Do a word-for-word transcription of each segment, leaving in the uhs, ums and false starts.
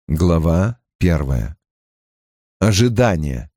Глава первая. Ожидание.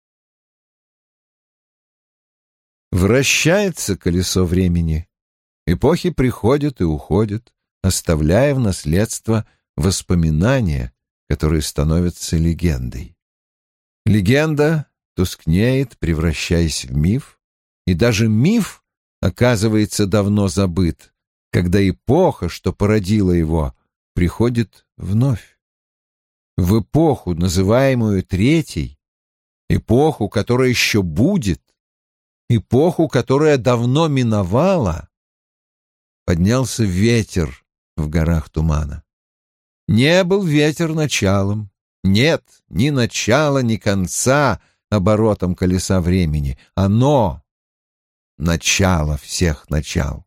Вращается колесо времени. Эпохи приходят и уходят, оставляя в наследство воспоминания, которые становятся легендой. Легенда тускнеет, превращаясь в миф, и даже миф оказывается давно забыт, когда эпоха, что породила его, приходит вновь. В эпоху, называемую Третьей, эпоху, которая еще будет, эпоху, которая давно миновала, поднялся ветер в горах тумана. Не был ветер началом, нет ни начала, ни конца оборотом колеса времени. Оно — начало всех начал.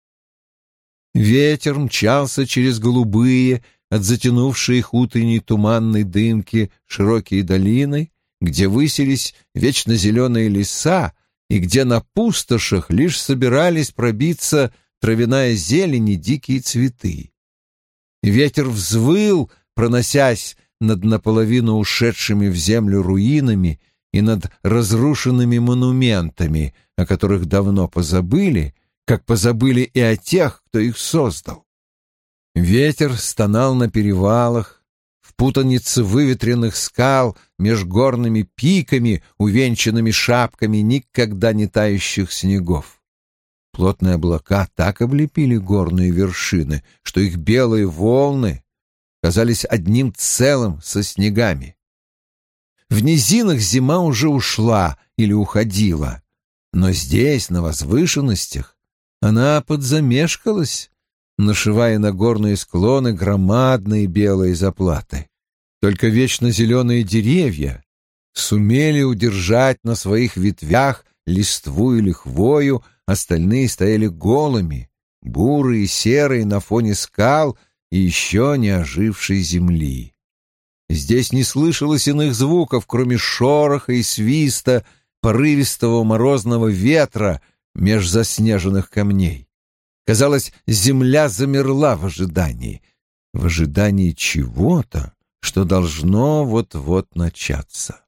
Ветер мчался через голубые, от затянувшей их утренней туманной дымки широкие долины, где высились вечно зеленые леса и где на пустошах лишь собирались пробиться травяная зелень и дикие цветы. Ветер взвыл, проносясь над наполовину ушедшими в землю руинами и над разрушенными монументами, о которых давно позабыли, как позабыли и о тех, кто их создал. Ветер стонал на перевалах, в путанице выветренных скал, меж горными пиками, увенчанными шапками никогда не тающих снегов. Плотные облака так облепили горные вершины, что их белые волны казались одним целым со снегами. В низинах зима уже ушла или уходила, но здесь, на возвышенностях, она подзамешкалась, нашивая на горные склоны громадные белые заплаты. Только вечно зеленые деревья сумели удержать на своих ветвях листву или хвою, остальные стояли голыми, бурые и серые на фоне скал и еще не ожившей земли. Здесь не слышалось иных звуков, кроме шороха и свиста порывистого морозного ветра меж заснеженных камней. Казалось, земля замерла в ожидании, в ожидании чего-то, что должно вот-вот начаться.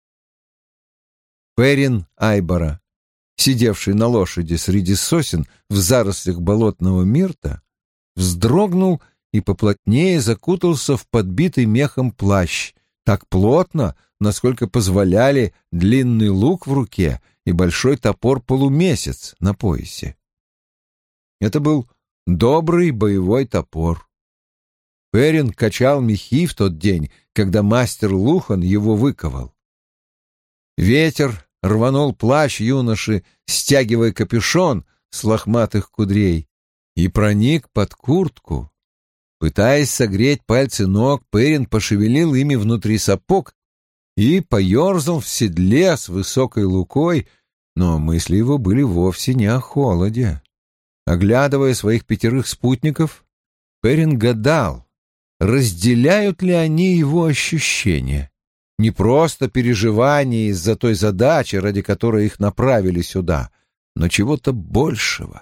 Перин Айбора, сидевший на лошади среди сосен в зарослях болотного мирта, вздрогнул и поплотнее закутался в подбитый мехом плащ, так плотно, насколько позволяли длинный лук в руке и большой топор-полумесяц на поясе. Это был добрый боевой топор. Перин качал мехи в тот день, когда мастер Лухан его выковал. Ветер рванул плащ юноши, стягивая капюшон с лохматых кудрей, и проник под куртку. Пытаясь согреть пальцы ног, Перин пошевелил ими внутри сапог и поерзал в седле с высокой лукой, но мысли его были вовсе не о холоде. Оглядывая своих пятерых спутников, Перин гадал, разделяют ли они его ощущения. Не просто переживания из-за той задачи, ради которой их направили сюда, но чего-то большего.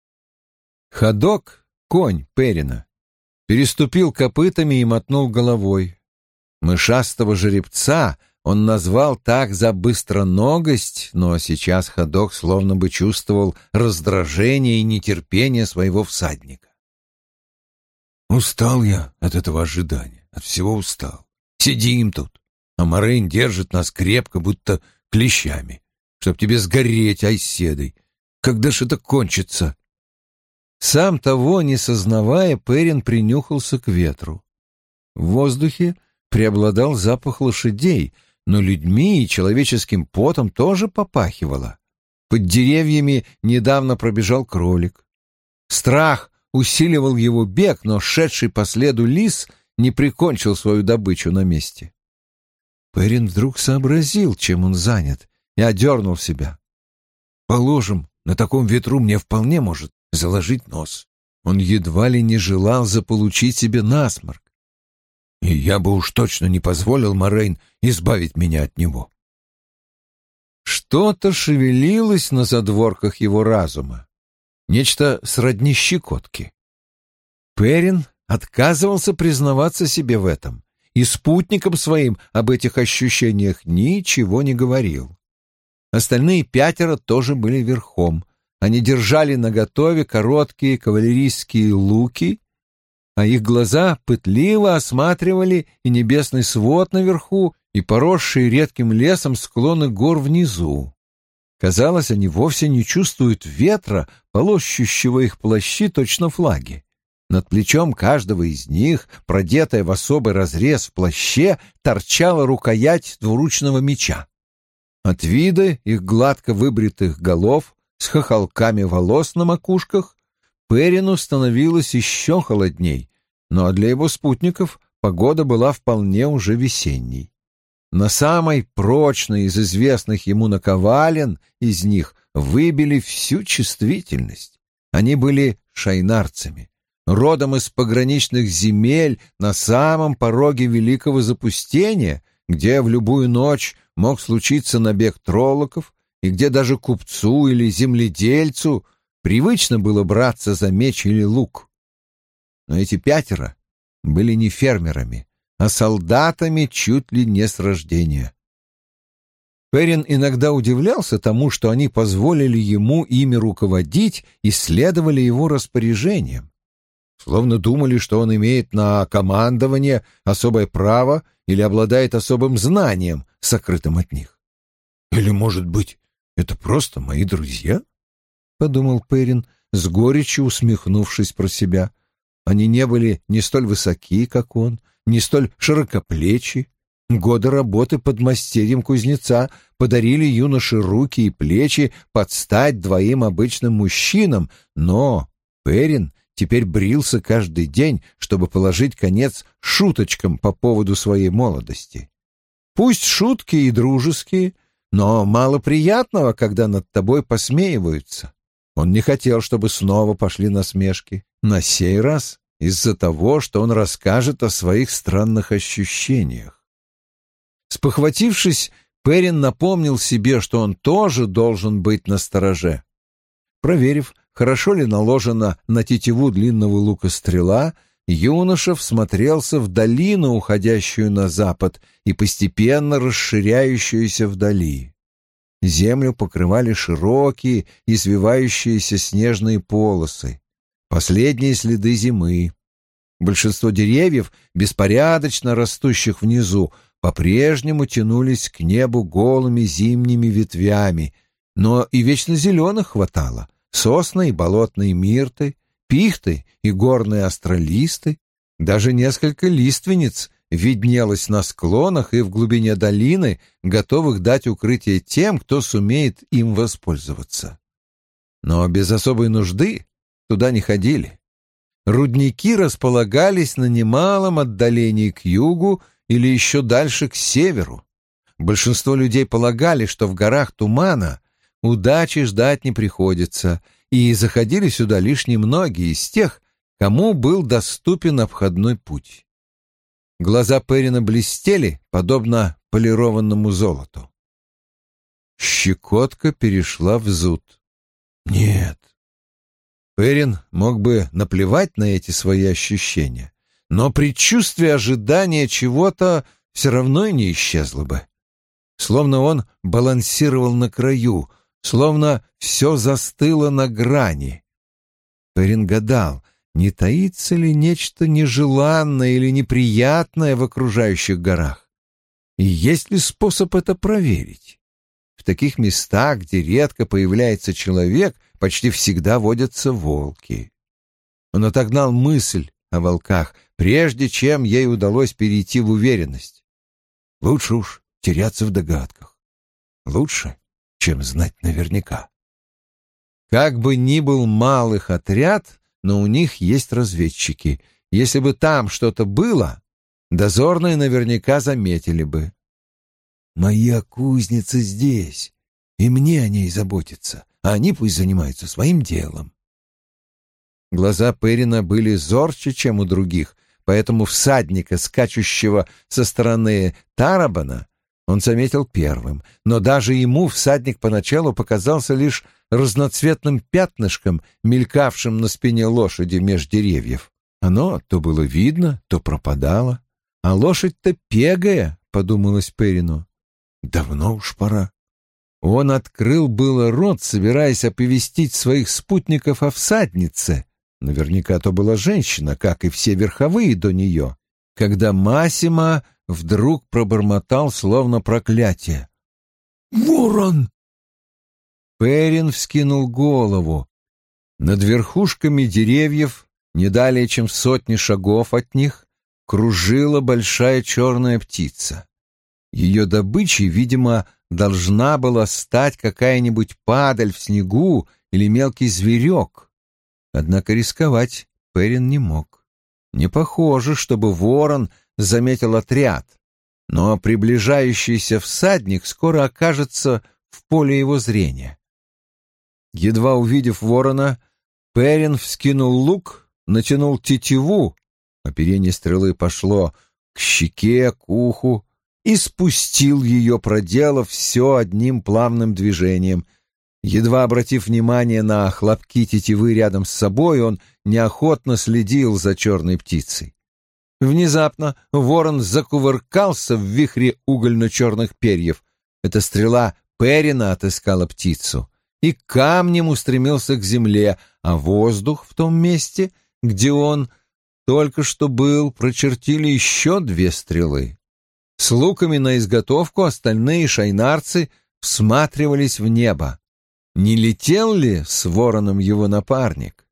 Ходок, конь Перина, переступил копытами и мотнул головой. Мышастого жеребца он назвал так за быстроногость, но сейчас ходок словно бы чувствовал раздражение и нетерпение своего всадника. «Устал я от этого ожидания, от всего устал. Сидим тут, а Морейн держит нас крепко, будто клещами, чтоб тебе сгореть, айседой. Когда ж это кончится?» Сам того не сознавая, Перин принюхался к ветру. В воздухе преобладал запах лошадей, но людьми и человеческим потом тоже попахивало. Под деревьями недавно пробежал кролик. Страх усиливал его бег, но шедший по следу лис не прикончил свою добычу на месте. Перин вдруг сообразил, чем он занят, и одернул себя. «Положим, на таком ветру мне вполне может заложить нос». Он едва ли не желал заполучить себе насморк. И я бы уж точно не позволил Морейн избавить меня от него. Что-то шевелилось на задворках его разума, нечто сродни щекотки. Перин отказывался признаваться себе в этом, и спутникам своим об этих ощущениях ничего не говорил. Остальные пятеро тоже были верхом. Они держали наготове короткие кавалерийские луки, а их глаза пытливо осматривали и небесный свод наверху, и поросшие редким лесом склоны гор внизу. Казалось, они вовсе не чувствуют ветра, полощущего их плащи точно флаги. Над плечом каждого из них, продетая в особый разрез в плаще, торчала рукоять двуручного меча. От вида их гладко выбритых голов с хохолками волос на макушках Перину становилось еще холодней, но для его спутников погода была вполне уже весенней. На самой прочной из известных ему наковален из них выбили всю чувствительность. Они были шайнарцами, родом из пограничных земель на самом пороге великого запустения, где в любую ночь мог случиться набег троллоков, и где даже купцу или земледельцу привычно было браться за меч или лук. Но эти пятеро были не фермерами, а солдатами чуть ли не с рождения. Перин иногда удивлялся тому, что они позволили ему ими руководить и следовали его распоряжениям, словно думали, что он имеет на командование особое право или обладает особым знанием, сокрытым от них. «Или, может быть, это просто мои друзья?» — подумал Перин, с горечью усмехнувшись про себя. Они не были ни столь высоки, как он, ни столь широкоплечи. Годы работы под мастерьем кузнеца подарили юноше руки и плечи под стать двоим обычным мужчинам, но Перин теперь брился каждый день, чтобы положить конец шуточкам по поводу своей молодости. Пусть шутки и дружеские, но мало приятного, когда над тобой посмеиваются. Он не хотел, чтобы снова пошли насмешки. На сей раз из-за того, что он расскажет о своих странных ощущениях. Спохватившись, Перин напомнил себе, что он тоже должен быть настороже. Проверив, хорошо ли наложена на тетиву длинного лука стрела, юноша всмотрелся в долину, уходящую на запад и постепенно расширяющуюся вдали. Землю покрывали широкие, извивающиеся снежные полосы, последние следы зимы. Большинство деревьев, беспорядочно растущих внизу, по-прежнему тянулись к небу голыми зимними ветвями, но и вечно зеленых хватало: сосны и болотные мирты, пихты и горные астролисты, даже несколько лиственниц виднелось на склонах и в глубине долины, готовых дать укрытие тем, кто сумеет им воспользоваться. Но без особой нужды туда не ходили. Рудники располагались на немалом отдалении к югу или еще дальше к северу. Большинство людей полагали, что в горах тумана удачи ждать не приходится, и заходили сюда лишь немногие из тех, кому был доступен обходной путь. Глаза Перина блестели, подобно полированному золоту. Щекотка перешла в зуд. Нет. Перин мог бы наплевать на эти свои ощущения, но предчувствие ожидания чего-то все равно и не исчезло бы. Словно он балансировал на краю, словно все застыло на грани. Перин гадал, не таится ли нечто нежеланное или неприятное в окружающих горах, и есть ли способ это проверить. В таких местах, где редко появляется человек, почти всегда водятся волки. Он отогнал мысль о волках, прежде чем ей удалось перейти в уверенность. Лучше уж теряться в догадках. Лучше, чем знать наверняка. Как бы ни был мал их отряд, но у них есть разведчики. Если бы там что-то было, дозорные наверняка заметили бы. «Моя кузница здесь, и мне о ней заботиться, а они пусть занимаются своим делом». Глаза Перина были зорче, чем у других, поэтому всадника, скачущего со стороны Тарабана, он заметил первым, но даже ему всадник поначалу показался лишь разноцветным пятнышком, мелькавшим на спине лошади меж деревьев. Оно то было видно, то пропадало. А лошадь-то пегая, — подумалось Перину. Давно уж пора. Он открыл было рот, собираясь оповестить своих спутников о всаднице. Наверняка то была женщина, как и все верховые до нее, когда Массимо вдруг пробормотал словно проклятие. «Ворон!» Перин вскинул голову. Над верхушками деревьев, не далее чем в сотни шагов от них, кружила большая черная птица. Ее добычей, видимо, должна была стать какая-нибудь падаль в снегу или мелкий зверек. Однако рисковать Перин не мог. Не похоже, чтобы ворон заметил отряд, но приближающийся всадник скоро окажется в поле его зрения. Едва увидев ворона, Перин вскинул лук, натянул тетиву, оперение стрелы пошло к щеке, к уху, и спустил ее, проделав все одним плавным движением. Едва обратив внимание на хлопки тетивы рядом с собой, он неохотно следил за черной птицей. Внезапно ворон закувыркался в вихре угольно-черных перьев. Эта стрела Перина отыскала птицу и камнем устремился к земле, а воздух в том месте, где он только что был, прочертили еще две стрелы. С луками на изготовку остальные шайнарцы всматривались в небо. Не летел ли с вороном его напарник?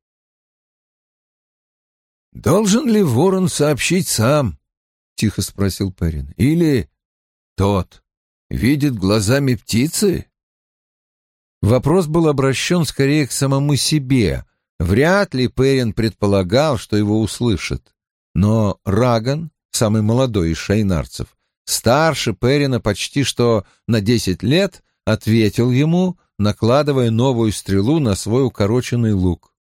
«Должен ли ворон сообщить сам?» — тихо спросил Перин. «Или тот видит глазами птицы?» Вопрос был обращен скорее к самому себе. Вряд ли Перин предполагал, что его услышат. Но Раган, самый молодой из шайнарцев, старше Перина почти что на десять лет, ответил ему, накладывая новую стрелу на свой укороченный лук.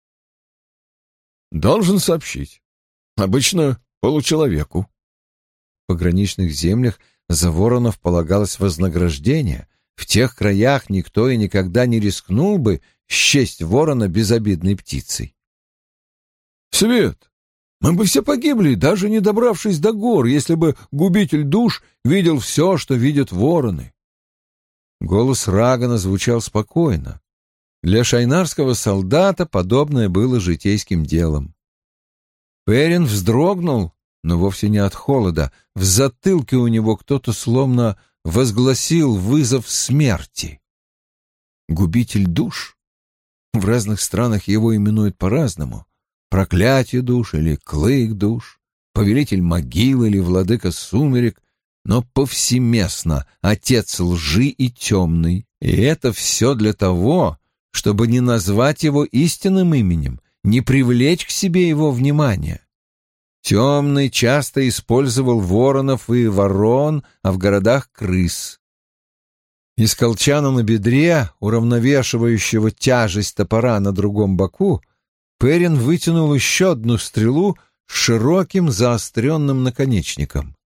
«Должен сообщить. Обычно получеловеку». В пограничных землях за воронов полагалось вознаграждение. В тех краях никто и никогда не рискнул бы счесть ворона безобидной птицей. «Свет, мы бы все погибли, даже не добравшись до гор, если бы губитель душ видел все, что видят вороны». Голос Рагана звучал спокойно. Для шайнарского солдата подобное было житейским делом. Перин вздрогнул, но вовсе не от холода. В затылке у него кто-то словно возгласил вызов смерти. Губитель душ? В разных странах его именуют по-разному. Проклятие душ или клык душ, повелитель могил или владыка сумерек, но повсеместно отец лжи и темный. И это все для того, чтобы не назвать его истинным именем, не привлечь к себе его внимание. Темный часто использовал воронов и ворон, а в городах — крыс. Из колчана на бедре, уравновешивающего тяжесть топора на другом боку, Перин вытянул еще одну стрелу с широким заостренным наконечником.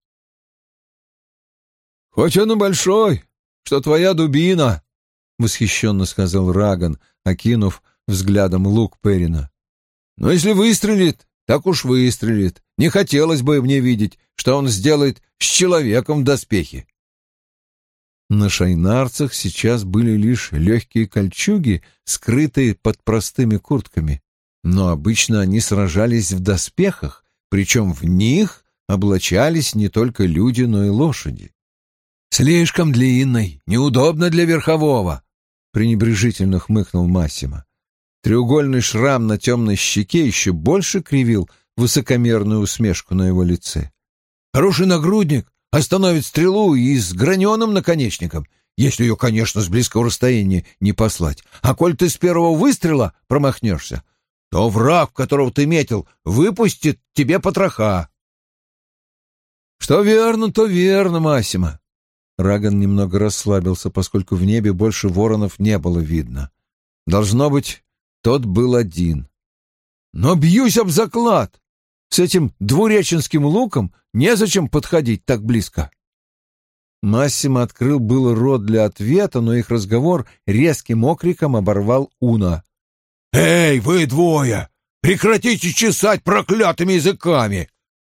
«Хоть он и большой, что твоя дубина», — восхищенно сказал Раган, окинув взглядом лук Перина. «Но если выстрелит, так уж выстрелит. Не хотелось бы мне видеть, что он сделает с человеком в доспехе». На шайнарцах сейчас были лишь легкие кольчуги, скрытые под простыми куртками, но обычно они сражались в доспехах, причем в них облачались не только люди, но и лошади. «Слишком длинный, неудобно для верхового», — пренебрежительно хмыкнул Массимо. Треугольный шрам на темной щеке еще больше кривил высокомерную усмешку на его лице. «Хороший нагрудник остановит стрелу и с граненым наконечником, если ее, конечно, с близкого расстояния не послать. А коль ты с первого выстрела промахнешься, то враг, которого ты метил, выпустит тебе потроха». «Что верно, то верно, Массимо». Раган немного расслабился, поскольку в небе больше воронов не было видно. Должно быть, тот был один. «Но бьюсь об заклад! С этим двуреченским луком незачем подходить так близко». Массимо открыл было рот для ответа, но их разговор резким окриком оборвал Уна. «Эй, вы двое! Прекратите чесать проклятыми языками!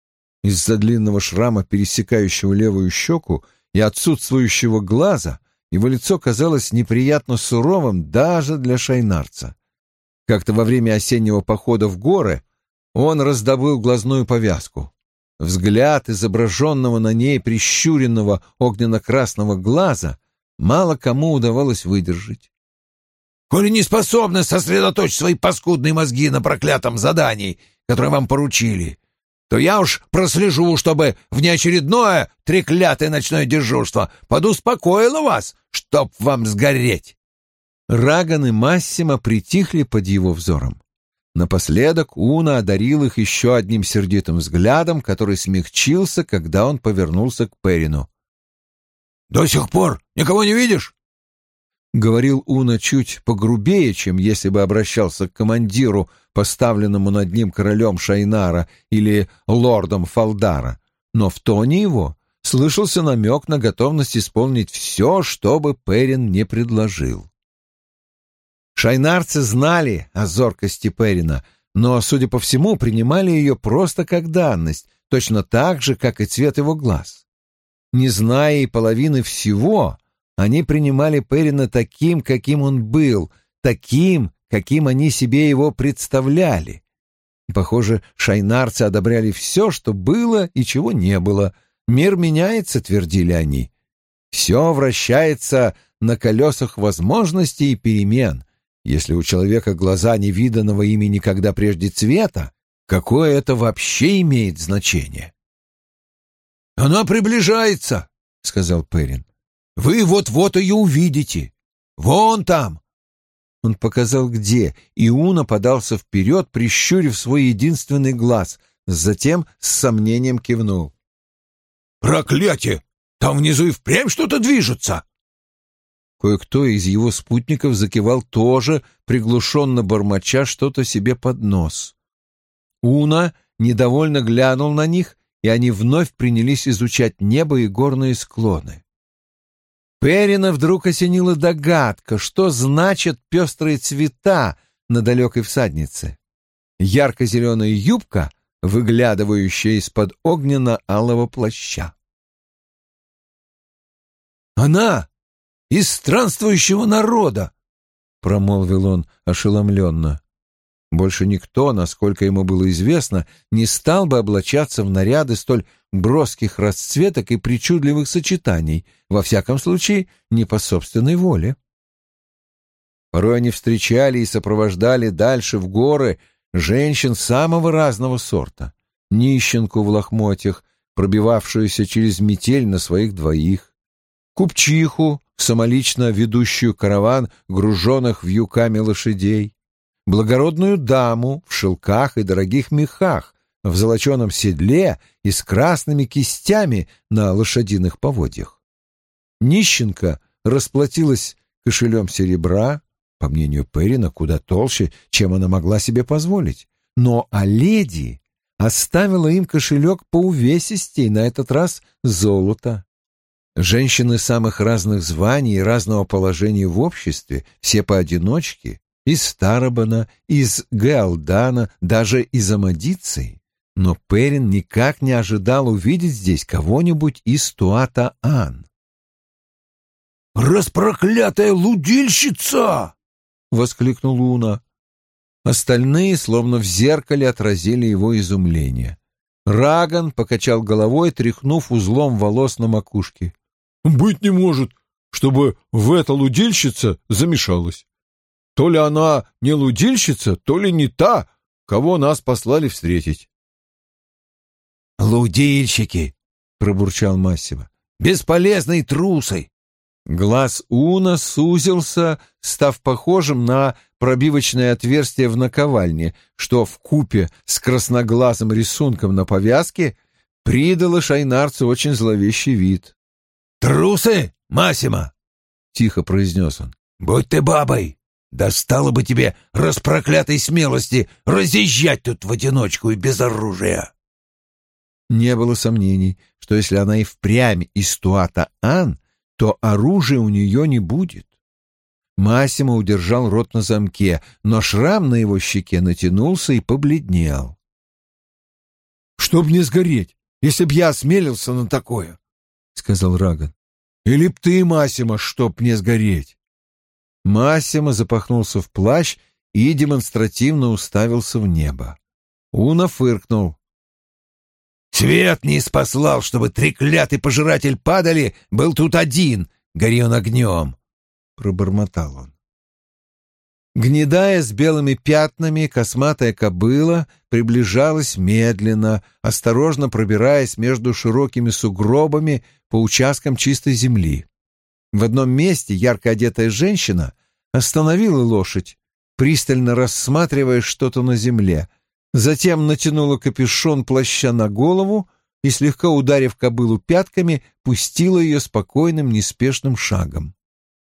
Из-за длинного шрама, пересекающего левую щеку, и отсутствующего глаза его лицо казалось неприятно суровым даже для шайнарца. Как-то во время осеннего похода в горы он раздобыл глазную повязку. Взгляд изображенного на ней прищуренного огненно-красного глаза мало кому удавалось выдержать. «Коли не способны сосредоточить свои паскудные мозги на проклятом задании, которое вам поручили, то я уж прослежу, чтобы внеочередное треклятое ночное дежурство подуспокоило вас, чтоб вам сгореть». Раган и Массимо притихли под его взором. Напоследок Уна одарил их еще одним сердитым взглядом, который смягчился, когда он повернулся к Перину. «До сих пор никого не видишь?» — говорил Уна чуть погрубее, чем если бы обращался к командиру, поставленному над ним королем Шайнара или лордом Фалдара, но в тоне его слышался намек на готовность исполнить все, что бы Перин не предложил. Шайнарцы знали о зоркости Перина, но, судя по всему, принимали ее просто как данность, точно так же, как и цвет его глаз. Не зная и половины всего, они принимали Перина таким, каким он был, таким, каким они себе его представляли. Похоже, шайнарцы одобряли все, что было и чего не было. Мир меняется, твердили они. Все вращается на колесах возможностей и перемен. Если у человека глаза невиданного ими никогда прежде цвета, какое это вообще имеет значение? «Она приближается», — сказал Перин. «Вы вот-вот ее увидите. Вон там». Он показал, где, и Уна подался вперед, прищурив свой единственный глаз, затем с сомнением кивнул. «Проклятие! Там внизу и впрямь что-то движется!» Кое-кто из его спутников закивал тоже, приглушенно бормоча что-то себе под нос. Уна недовольно глянул на них, и они вновь принялись изучать небо и горные склоны. Перина вдруг осенила догадка, что значат пестрые цвета на далекой всаднице. Ярко-зеленая юбка, выглядывающая из-под огненно-алого плаща. «Она из странствующего народа!» — промолвил он ошеломленно. Больше никто, насколько ему было известно, не стал бы облачаться в наряды столь броских расцветок и причудливых сочетаний, во всяком случае, не по собственной воле. Порой они встречали и сопровождали дальше в горы женщин самого разного сорта. Нищенку в лохмотьях, пробивавшуюся через метель на своих двоих, купчиху, самолично ведущую караван груженных вьюками лошадей, благородную даму в шелках и дорогих мехах, в золоченом седле и с красными кистями на лошадиных поводьях. Нищенка расплатилась кошелем серебра, по мнению Перина, куда толще, чем она могла себе позволить, но а леди оставила им кошелек поувесистей, на этот раз золото. Женщины самых разных званий и разного положения в обществе, все поодиночке, из Старобана, из Гаалдана, даже из Амадиции. Но Перин никак не ожидал увидеть здесь кого-нибудь из Туата-Ан. «Распроклятая лудильщица!» — воскликнул Уна. Остальные, словно в зеркале, отразили его изумление. Раган покачал головой, тряхнув узлом волос на макушке. «Быть не может, чтобы в это лудильщица замешалась. То ли она не лудильщица, то ли не та, кого нас послали встретить». «Лудильщики!» — пробурчал Массимо. «Бесполезные трусы!» Глаз Уна сузился, став похожим на пробивочное отверстие в наковальне, что вкупе с красноглазым рисунком на повязке придало шайнарцу очень зловещий вид. «Трусы, Массимо!» — тихо произнес он. «Будь ты бабой! Достало бы тебе распроклятой смелости разъезжать тут в одиночку и без оружия!» Не было сомнений, что если она и впрямь из Туата-Ан, то оружия у нее не будет. Массимо удержал рот на замке, но шрам на его щеке натянулся и побледнел. «Чтоб не сгореть, если б я осмелился на такое, — сказал Раган. — Или б ты, Массимо, чтоб мне сгореть. Массимо запахнулся в плащ и демонстративно уставился в небо. Уна фыркнул. «Свет не спаслал, чтобы треклятый пожиратель падали, был тут один, гори он огнем», — пробормотал он. Гнедая с белыми пятнами, косматая кобыла приближалась медленно, осторожно пробираясь между широкими сугробами по участкам чистой земли. В одном месте ярко одетая женщина остановила лошадь, пристально рассматривая что-то на земле, затем натянула капюшон плаща на голову и, слегка ударив кобылу пятками, пустила ее спокойным, неспешным шагом.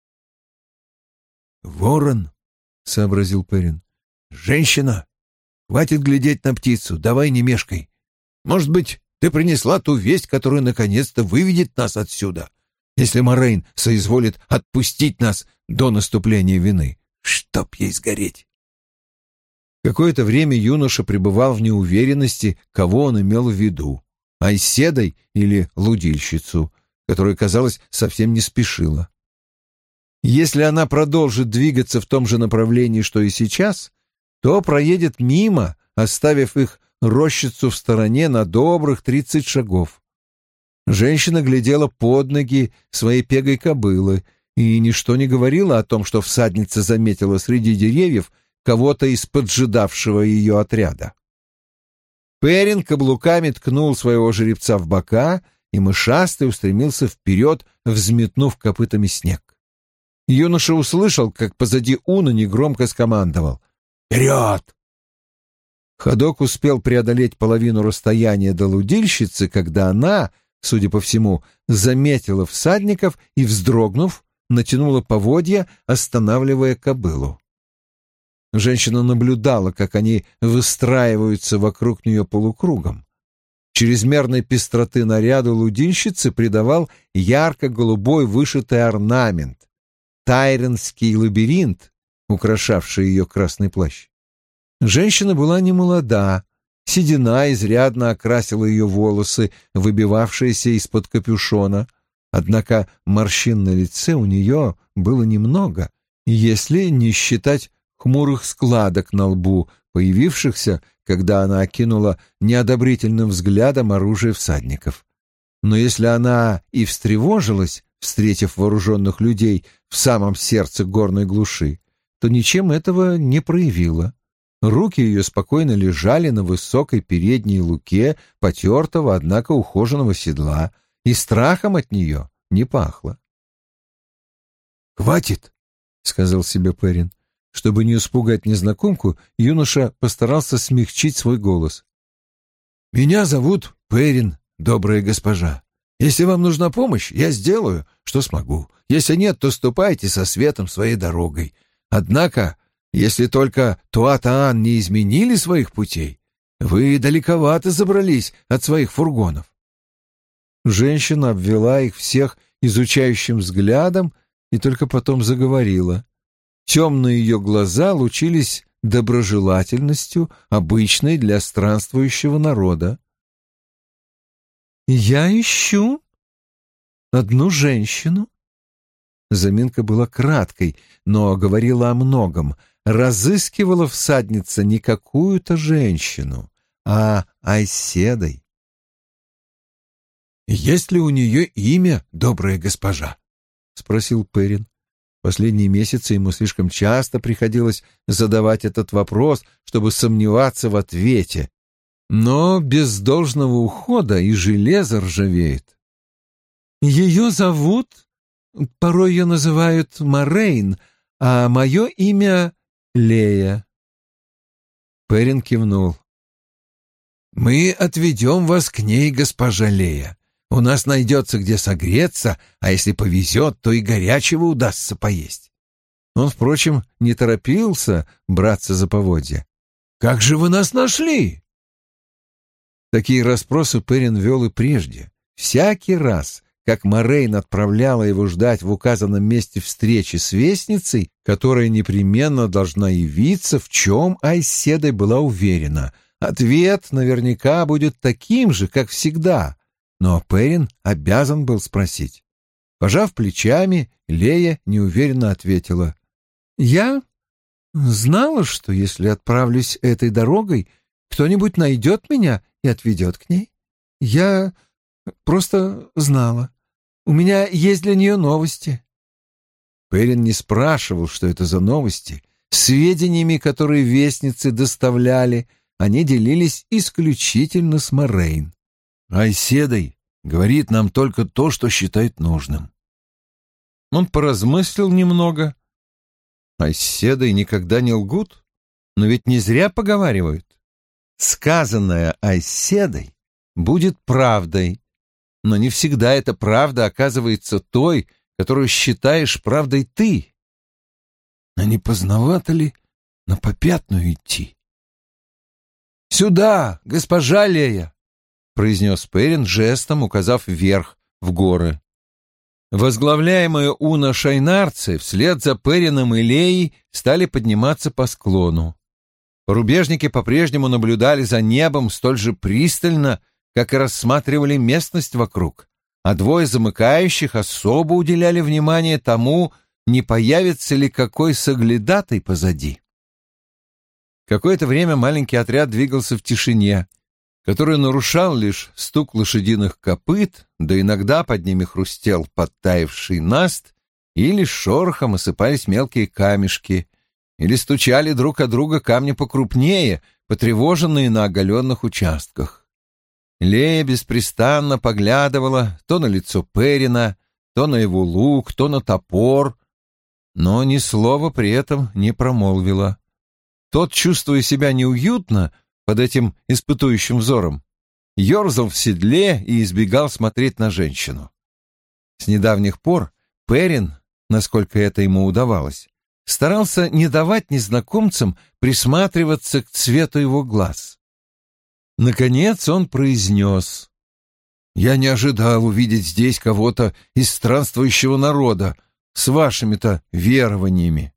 «Ворон», — сообразил Перин. «Женщина! Хватит глядеть на птицу, давай не мешкай. Может быть, ты принесла ту весть, которая наконец-то выведет нас отсюда, если Морейн соизволит отпустить нас до наступления вины. Чтоб ей сгореть!» Какое-то время юноша пребывал в неуверенности, кого он имел в виду — Айседой или лудильщицу, которая, казалось, совсем не спешила. Если она продолжит двигаться в том же направлении, что и сейчас, то проедет мимо, оставив их рощицу в стороне на добрых тридцать шагов. Женщина глядела под ноги своей пегой кобылы, и ничто не говорило о том, что всадница заметила среди деревьев кого-то из поджидавшего ее отряда. Перин каблуками ткнул своего жеребца в бока, и мышастый устремился вперед, взметнув копытами снег. Юноша услышал, как позади Уна негромко скомандовал: «Вперед!» Ходок успел преодолеть половину расстояния до лудильщицы, когда она, судя по всему, заметила всадников и, вздрогнув, натянула поводья, останавливая кобылу. Женщина наблюдала, как они выстраиваются вокруг нее полукругом. Чрезмерной пестроты наряду лудильщицы придавал ярко-голубой вышитый орнамент, тайренский лабиринт, украшавший ее красный плащ. Женщина была немолода, седина изрядно окрасила ее волосы, выбивавшиеся из-под капюшона, однако морщин на лице у нее было немного, если не считать хмурых складок на лбу, появившихся, когда она окинула неодобрительным взглядом оружие всадников. Но если она и встревожилась, встретив вооруженных людей в самом сердце горной глуши, то ничем этого не проявила. Руки ее спокойно лежали на высокой передней луке потертого, однако ухоженного седла, и страхом от нее не пахло. «Хватит!» — сказал себе Перин. Чтобы не испугать незнакомку, юноша постарался смягчить свой голос. «Меня зовут Перин, добрая госпожа. Если вам нужна помощь, я сделаю, что смогу. Если нет, то ступайте со светом своей дорогой. Однако, если только Туатаан не изменили своих путей, вы далековато забрались от своих фургонов». Женщина обвела их всех изучающим взглядом и только потом заговорила. Темные ее глаза лучились доброжелательностью, обычной для странствующего народа. «Я ищу одну женщину». Заминка была краткой, но говорила о многом. Разыскивала всадница не какую-то женщину, а Айседой. «Есть ли у нее имя, добрая госпожа?» — спросил Перин. Последние месяцы ему слишком часто приходилось задавать этот вопрос, чтобы сомневаться в ответе. Но без должного ухода и железо ржавеет. «Ее зовут, порой ее называют Морейн, а мое имя Лея». Перин кивнул. «Мы отведем вас к ней, госпожа Лея. У нас найдется где согреться, а если повезет, то и горячего удастся поесть». Он, впрочем, не торопился браться за поводья. «Как же вы нас нашли?» Такие расспросы Перин вел и прежде. Всякий раз, как Морейн отправляла его ждать в указанном месте встречи с вестницей, которая непременно должна явиться, в чем Айседа была уверена, ответ наверняка будет таким же, как всегда, но Перин обязан был спросить. Пожав плечами, Лея неуверенно ответила: «Я знала, что если отправлюсь этой дорогой, кто-нибудь найдет меня и отведет к ней. Я просто знала. У меня есть для нее новости». Перин не спрашивал, что это за новости. Сведениями, которые вестницы доставляли, они делились исключительно с Морейн. «Айседой говорит нам только то, что считает нужным». Он поразмыслил немного. Айседой никогда не лгут, но ведь не зря поговаривают. Сказанное Айседой будет правдой, но не всегда эта правда оказывается той, которую считаешь правдой ты. А не поздновато ли на попятную идти? «Сюда, госпожа Лея!» — произнес Перин, жестом указав вверх, в горы. Возглавляемые Уна шайнарцы вслед за Перином и Леей стали подниматься по склону. Порубежники по-прежнему наблюдали за небом столь же пристально, как и рассматривали местность вокруг, а двое замыкающих особо уделяли внимание тому, не появится ли какой соглядатай позади. Какое-то время маленький отряд двигался в тишине, который нарушал лишь стук лошадиных копыт, да иногда под ними хрустел подтаявший наст, или шорохом осыпались мелкие камешки, или стучали друг о друга камни покрупнее, потревоженные на оголенных участках. Лея беспрестанно поглядывала то на лицо Перина, то на его лук, то на топор, но ни слова при этом не промолвила. Тот, чувствуя себя неуютно под этим испытующим взором, ерзал в седле и избегал смотреть на женщину. С недавних пор Перин, насколько это ему удавалось, старался не давать незнакомцам присматриваться к цвету его глаз. Наконец он произнес: «Я не ожидал увидеть здесь кого-то из странствующего народа с вашими-то верованиями».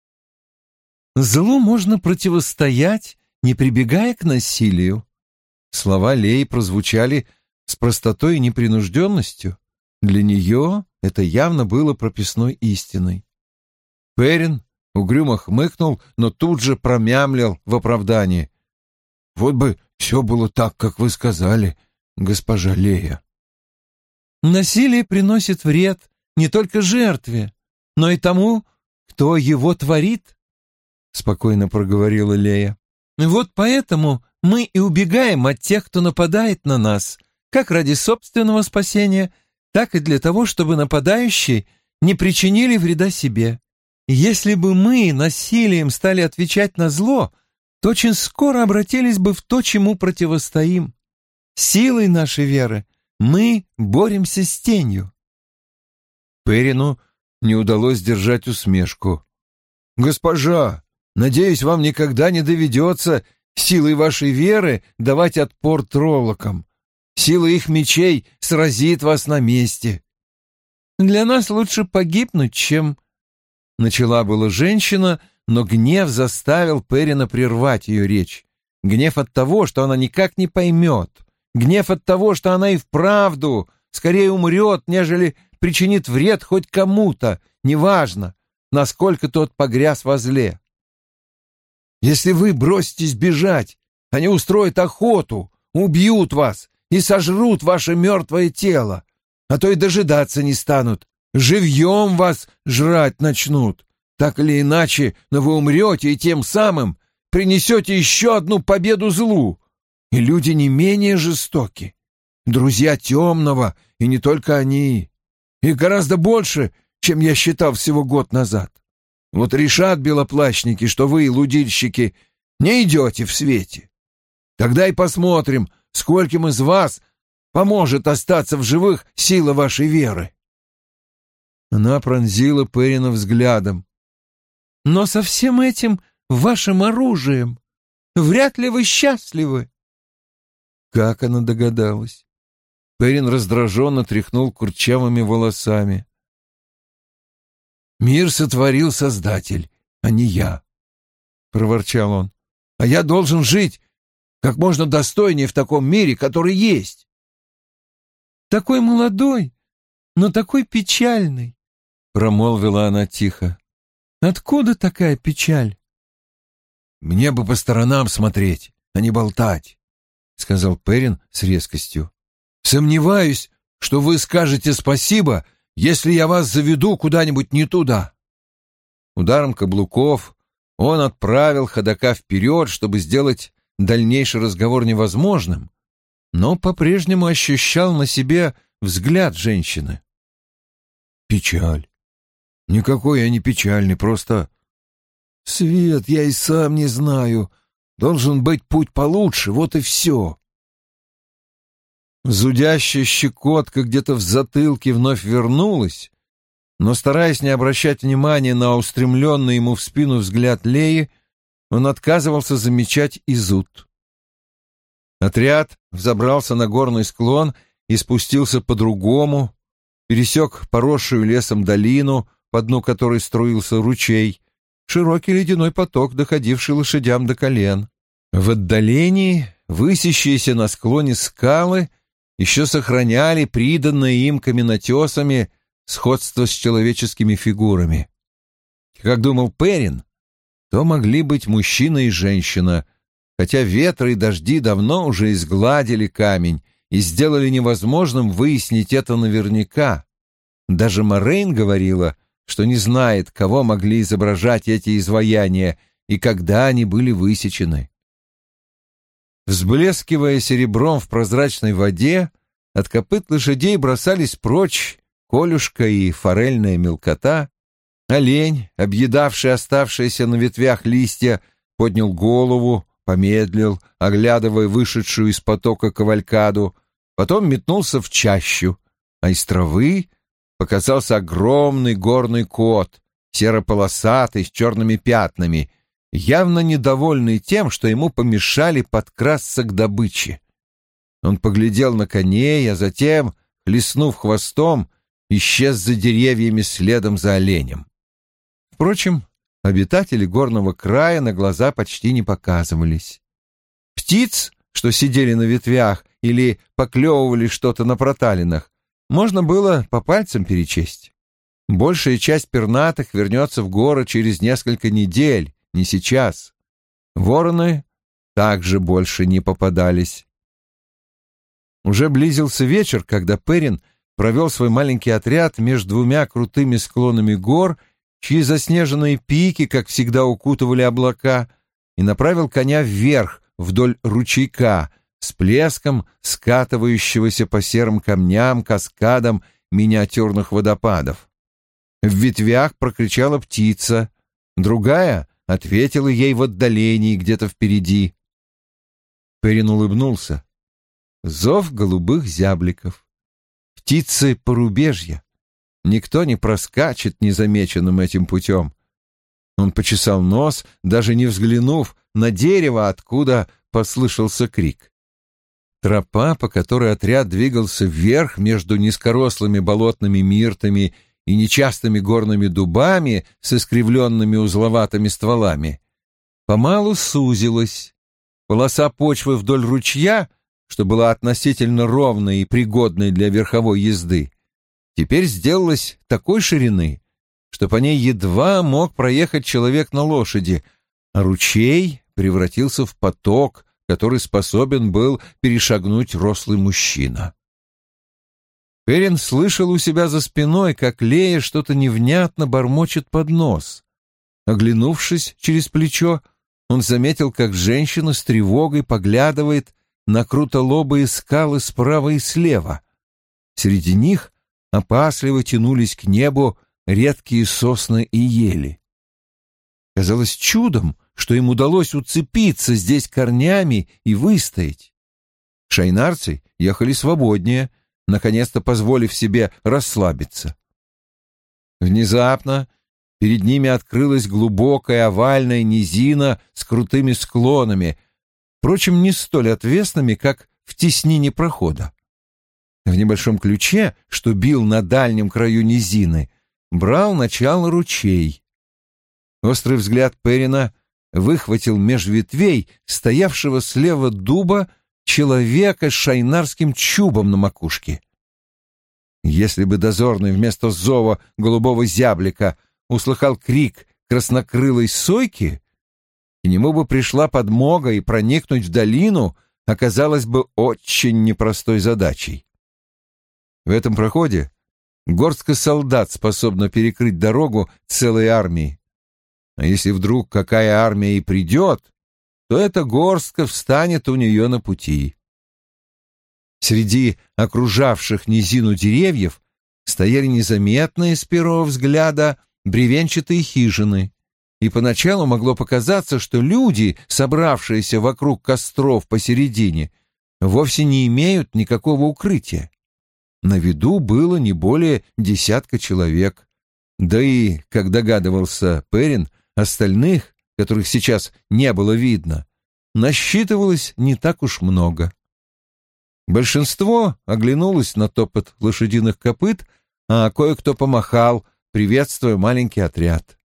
«Злу можно противостоять, не прибегая к насилию». Слова Леи прозвучали с простотой и непринужденностью. Для нее это явно было прописной истиной. Перин угрюмо хмыкнул, но тут же промямлил в оправдании: «Вот бы все было так, как вы сказали, госпожа Лея». «Насилие приносит вред не только жертве, но и тому, кто его творит», — спокойно проговорила Лея. «Вот поэтому мы и убегаем от тех, кто нападает на нас, как ради собственного спасения, так и для того, чтобы нападающие не причинили вреда себе. Если бы мы насилием стали отвечать на зло, то очень скоро обратились бы в то, чему противостоим. Силой нашей веры мы боремся с тенью». Перину не удалось сдержать усмешку. «Госпожа, надеюсь, вам никогда не доведется силой вашей веры давать отпор троллокам. Сила их мечей сразит вас на месте». «Для нас лучше погибнуть, чем...» Начала была женщина, но гнев заставил Перина прервать ее речь. Гнев от того, что она никак не поймет. Гнев от того, что она и вправду скорее умрет, нежели причинит вред хоть кому-то, неважно, насколько тот погряз во зле. «Если вы броситесь бежать, они устроят охоту, убьют вас и сожрут ваше мертвое тело, а то и дожидаться не станут, живьем вас жрать начнут. Так или иначе, но вы умрете и тем самым принесете еще одну победу злу. И люди не менее жестоки. Друзья темного, и не только они. Их гораздо больше, чем я считал всего год назад. Вот решат белоплащники, что вы, лудильщики, не идете в свете. Тогда и посмотрим, скольким из вас поможет остаться в живых сила вашей веры». Она пронзила Перина взглядом. «Но со всем этим вашим оружием вряд ли вы счастливы». Как она догадалась? Перин раздраженно тряхнул курчавыми волосами. «Мир сотворил Создатель, а не я», — проворчал он. «А я должен жить как можно достойнее в таком мире, который есть. Такой молодой, но такой печальный, — промолвила она тихо. Откуда такая печаль? Мне бы по сторонам смотреть, а не болтать, — сказал Перрин с резкостью. Сомневаюсь, что вы скажете спасибо, если я вас заведу куда-нибудь не туда. Ударом каблуков он отправил ходока вперед, чтобы сделать дальнейший разговор невозможным, но по-прежнему ощущал на себе взгляд женщины. Печаль. Никакой я не печальный, просто... Свет, я и сам не знаю. Должен быть путь получше, вот и все. Зудящая щекотка где-то в затылке вновь вернулась, но, стараясь не обращать внимания на устремленный ему в спину взгляд Леи, он отказывался замечать и зуд. Отряд взобрался на горный склон и спустился по-другому, пересек поросшую лесом долину, по дну которой струился ручей, широкий ледяной поток, доходивший лошадям до колен. В отдалении высящиеся на склоне скалы еще сохраняли приданное им каменотесами сходство с человеческими фигурами. Как думал Перрин, то могли быть мужчина и женщина, хотя ветры и дожди давно уже изгладили камень и сделали невозможным выяснить это наверняка. Даже Морейн говорила, что не знает, кого могли изображать эти изваяния и когда они были высечены. Взблескивая серебром в прозрачной воде, от копыт лошадей бросались прочь колюшка и форельная мелкота. Олень, объедавший оставшиеся на ветвях листья, поднял голову, помедлил, оглядывая вышедшую из потока кавалькаду, потом метнулся в чащу, а из травы показался огромный горный кот, серо-полосатый, с черными пятнами, явно недовольный тем, что ему помешали подкрасться к добыче. Он поглядел на коней, а затем, хлестнув хвостом, исчез за деревьями следом за оленем. Впрочем, обитатели горного края на глаза почти не показывались. Птиц, что сидели на ветвях или поклевывали что-то на проталинах, можно было по пальцам перечесть. Большая часть пернатых вернется в горы через несколько недель, не сейчас. Вороны также больше не попадались. Уже близился вечер, когда Перрин провел свой маленький отряд между двумя крутыми склонами гор, чьи заснеженные пики, как всегда, укутывали облака, и направил коня вверх, вдоль ручейка, с плеском скатывающегося по серым камням каскадом миниатюрных водопадов. В ветвях прокричала птица, другая ответила ей в отдалении, где-то впереди. Перрин улыбнулся. Зов голубых зябликов. Птицы порубежья. Никто не проскачет незамеченным этим путем. Он почесал нос, даже не взглянув на дерево, откуда послышался крик. Тропа, по которой отряд двигался вверх между низкорослыми болотными миртами и нечастыми горными дубами с искривленными узловатыми стволами, помалу сузилась. Полоса почвы вдоль ручья, что была относительно ровной и пригодной для верховой езды, теперь сделалась такой ширины, что по ней едва мог проехать человек на лошади, а ручей превратился в поток, который способен был перешагнуть рослый мужчина. Перрин слышал у себя за спиной, как Лея что-то невнятно бормочет под нос. Оглянувшись через плечо, он заметил, как женщина с тревогой поглядывает на крутолобые скалы справа и слева. Среди них опасливо тянулись к небу редкие сосны и ели. Казалось чудом, что им удалось уцепиться здесь корнями и выстоять. Шайнарцы ехали свободнее, наконец-то позволив себе расслабиться. Внезапно перед ними открылась глубокая овальная низина с крутыми склонами, впрочем, не столь отвесными, как в теснине прохода. В небольшом ключе, что бил на дальнем краю низины, брал начало ручей. Острый взгляд Перрина выхватил меж ветвей стоявшего слева дуба человека с шайнарским чубом на макушке. Если бы дозорный вместо зова голубого зяблика услыхал крик краснокрылой сойки, к нему бы пришла подмога, и проникнуть в долину оказалось бы очень непростой задачей. В этом проходе горстка солдат способна перекрыть дорогу целой армии. А если вдруг какая армия и придет, то эта горстка встанет у нее на пути. Среди окружавших низину деревьев стояли незаметные с первого взгляда бревенчатые хижины, и поначалу могло показаться, что люди, собравшиеся вокруг костров посередине, вовсе не имеют никакого укрытия. На виду было не более десятка человек, да и, как догадывался Перин, остальных, которых сейчас не было видно, насчитывалось не так уж много. Большинство оглянулось на топот лошадиных копыт, а кое-кто помахал, приветствуя маленький отряд.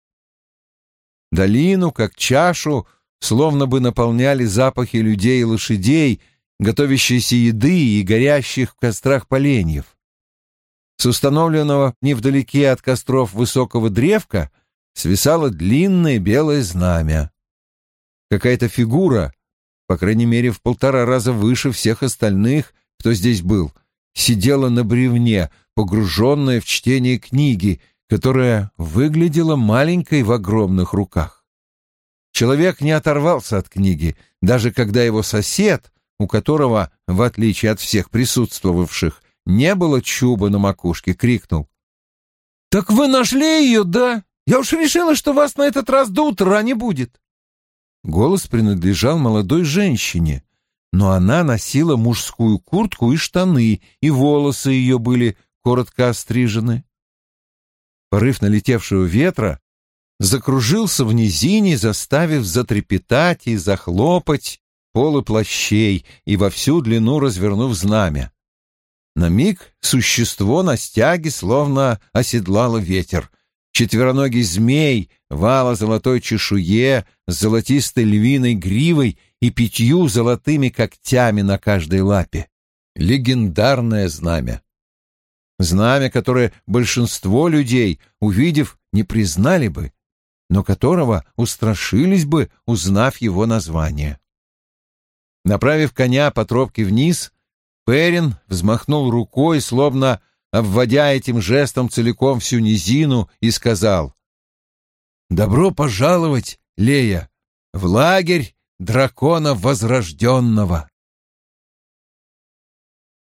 Долину, как чашу, словно бы наполняли запахи людей и лошадей, готовящейся еды и горящих в кострах поленьев. С установленного невдалеке от костров высокого древка свисало длинное белое знамя. Какая-то фигура, по крайней мере в полтора раза выше всех остальных, кто здесь был, сидела на бревне, погруженная в чтение книги, которая выглядела маленькой в огромных руках. Человек не оторвался от книги, даже когда его сосед, у которого, в отличие от всех присутствовавших, не было чуба на макушке, крикнул: «Так вы нашли ее, да? Я уж решила, что вас на этот раз до утра не будет». Голос принадлежал молодой женщине, но она носила мужскую куртку и штаны, и волосы ее были коротко острижены. Порыв налетевшего ветра закружился в низине, заставив затрепетать и захлопать полы плащей и во всю длину развернув знамя. На миг существо на стяге словно оседлало ветер. Четвероногий змей в ало-золотой чешуе с золотистой львиной гривой и пятью золотыми когтями на каждой лапе. Легендарное знамя. Знамя, которое большинство людей, увидев, не признали бы, но которого устрашились бы, узнав его название. Направив коня по тропке вниз, Перин взмахнул рукой, словно обводя этим жестом целиком всю низину, и сказал: «Добро пожаловать, Лея, в лагерь дракона Возрожденного!»